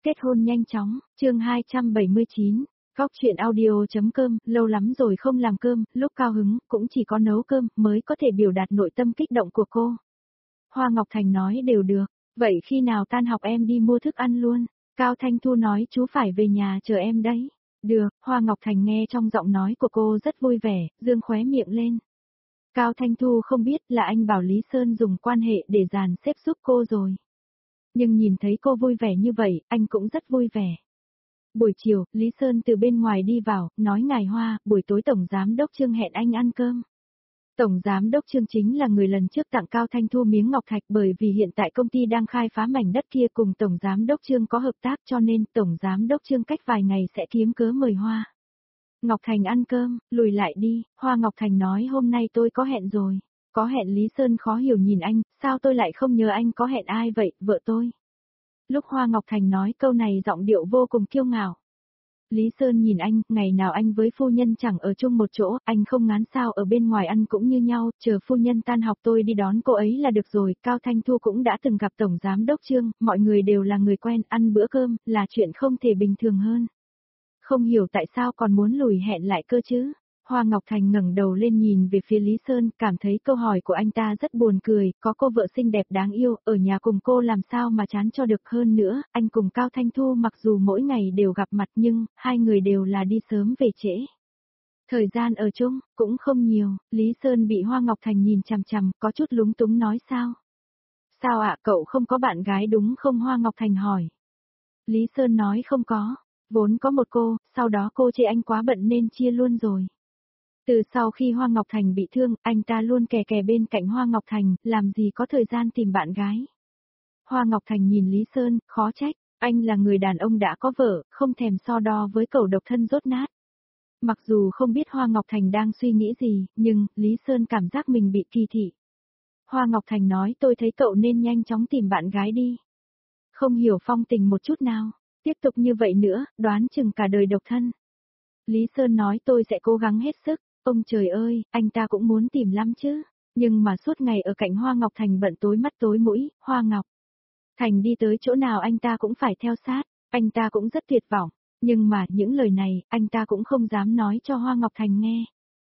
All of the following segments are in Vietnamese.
kết hôn nhanh chóng, chương 279, góc chuyện audio.com, lâu lắm rồi không làm cơm, lúc cao hứng, cũng chỉ có nấu cơm, mới có thể biểu đạt nội tâm kích động của cô. Hoa Ngọc Thành nói đều được, vậy khi nào tan học em đi mua thức ăn luôn, Cao Thanh Thu nói chú phải về nhà chờ em đấy. Được, Hoa Ngọc Thành nghe trong giọng nói của cô rất vui vẻ, dương khóe miệng lên. Cao Thanh Thu không biết là anh bảo Lý Sơn dùng quan hệ để dàn xếp giúp cô rồi. Nhưng nhìn thấy cô vui vẻ như vậy, anh cũng rất vui vẻ. Buổi chiều, Lý Sơn từ bên ngoài đi vào, nói ngài Hoa, buổi tối Tổng Giám Đốc Trương hẹn anh ăn cơm. Tổng Giám Đốc Trương chính là người lần trước tặng Cao Thanh Thu miếng ngọc thạch bởi vì hiện tại công ty đang khai phá mảnh đất kia cùng Tổng Giám Đốc Trương có hợp tác cho nên Tổng Giám Đốc Trương cách vài ngày sẽ kiếm cớ mời Hoa Ngọc Thành ăn cơm, lùi lại đi, Hoa Ngọc Thành nói hôm nay tôi có hẹn rồi. Có hẹn Lý Sơn khó hiểu nhìn anh, sao tôi lại không nhớ anh có hẹn ai vậy, vợ tôi. Lúc Hoa Ngọc Thành nói câu này giọng điệu vô cùng kiêu ngạo. Lý Sơn nhìn anh, ngày nào anh với phu nhân chẳng ở chung một chỗ, anh không ngán sao ở bên ngoài ăn cũng như nhau, chờ phu nhân tan học tôi đi đón cô ấy là được rồi, Cao Thanh Thu cũng đã từng gặp Tổng Giám Đốc Trương, mọi người đều là người quen, ăn bữa cơm, là chuyện không thể bình thường hơn. Không hiểu tại sao còn muốn lùi hẹn lại cơ chứ. Hoa Ngọc Thành ngẩng đầu lên nhìn về phía Lý Sơn, cảm thấy câu hỏi của anh ta rất buồn cười, có cô vợ xinh đẹp đáng yêu, ở nhà cùng cô làm sao mà chán cho được hơn nữa, anh cùng Cao Thanh Thu mặc dù mỗi ngày đều gặp mặt nhưng, hai người đều là đi sớm về trễ. Thời gian ở chung, cũng không nhiều, Lý Sơn bị Hoa Ngọc Thành nhìn chằm chằm, có chút lúng túng nói sao? Sao ạ, cậu không có bạn gái đúng không? Hoa Ngọc Thành hỏi. Lý Sơn nói không có, vốn có một cô, sau đó cô chê anh quá bận nên chia luôn rồi. Từ sau khi Hoa Ngọc Thành bị thương, anh ta luôn kè kè bên cạnh Hoa Ngọc Thành, làm gì có thời gian tìm bạn gái. Hoa Ngọc Thành nhìn Lý Sơn, khó trách, anh là người đàn ông đã có vợ, không thèm so đo với cậu độc thân rốt nát. Mặc dù không biết Hoa Ngọc Thành đang suy nghĩ gì, nhưng, Lý Sơn cảm giác mình bị kỳ thị. Hoa Ngọc Thành nói tôi thấy cậu nên nhanh chóng tìm bạn gái đi. Không hiểu phong tình một chút nào, tiếp tục như vậy nữa, đoán chừng cả đời độc thân. Lý Sơn nói tôi sẽ cố gắng hết sức. Ông trời ơi, anh ta cũng muốn tìm lắm chứ. Nhưng mà suốt ngày ở cạnh Hoa Ngọc Thành bận tối mắt tối mũi, Hoa Ngọc Thành đi tới chỗ nào anh ta cũng phải theo sát, anh ta cũng rất tuyệt vọng. Nhưng mà những lời này, anh ta cũng không dám nói cho Hoa Ngọc Thành nghe.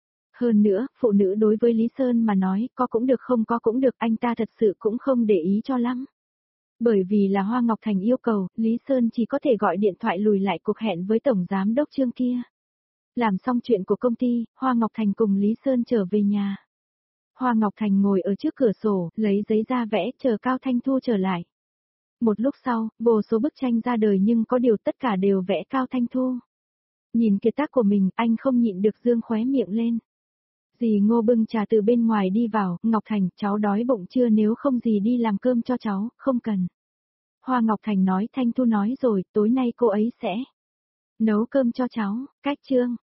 Hơn nữa, phụ nữ đối với Lý Sơn mà nói, có cũng được không có cũng được, anh ta thật sự cũng không để ý cho lắm. Bởi vì là Hoa Ngọc Thành yêu cầu, Lý Sơn chỉ có thể gọi điện thoại lùi lại cuộc hẹn với Tổng Giám Đốc Trương kia. Làm xong chuyện của công ty, Hoa Ngọc Thành cùng Lý Sơn trở về nhà. Hoa Ngọc Thành ngồi ở trước cửa sổ, lấy giấy ra vẽ, chờ Cao Thanh Thu trở lại. Một lúc sau, vô số bức tranh ra đời nhưng có điều tất cả đều vẽ Cao Thanh Thu. Nhìn kiệt tác của mình, anh không nhịn được dương khóe miệng lên. Dì Ngô bưng trà từ bên ngoài đi vào, Ngọc Thành, cháu đói bụng chưa, nếu không dì đi làm cơm cho cháu, không cần. Hoa Ngọc Thành nói, Thanh Thu nói rồi, tối nay cô ấy sẽ nấu cơm cho cháu, cách chương.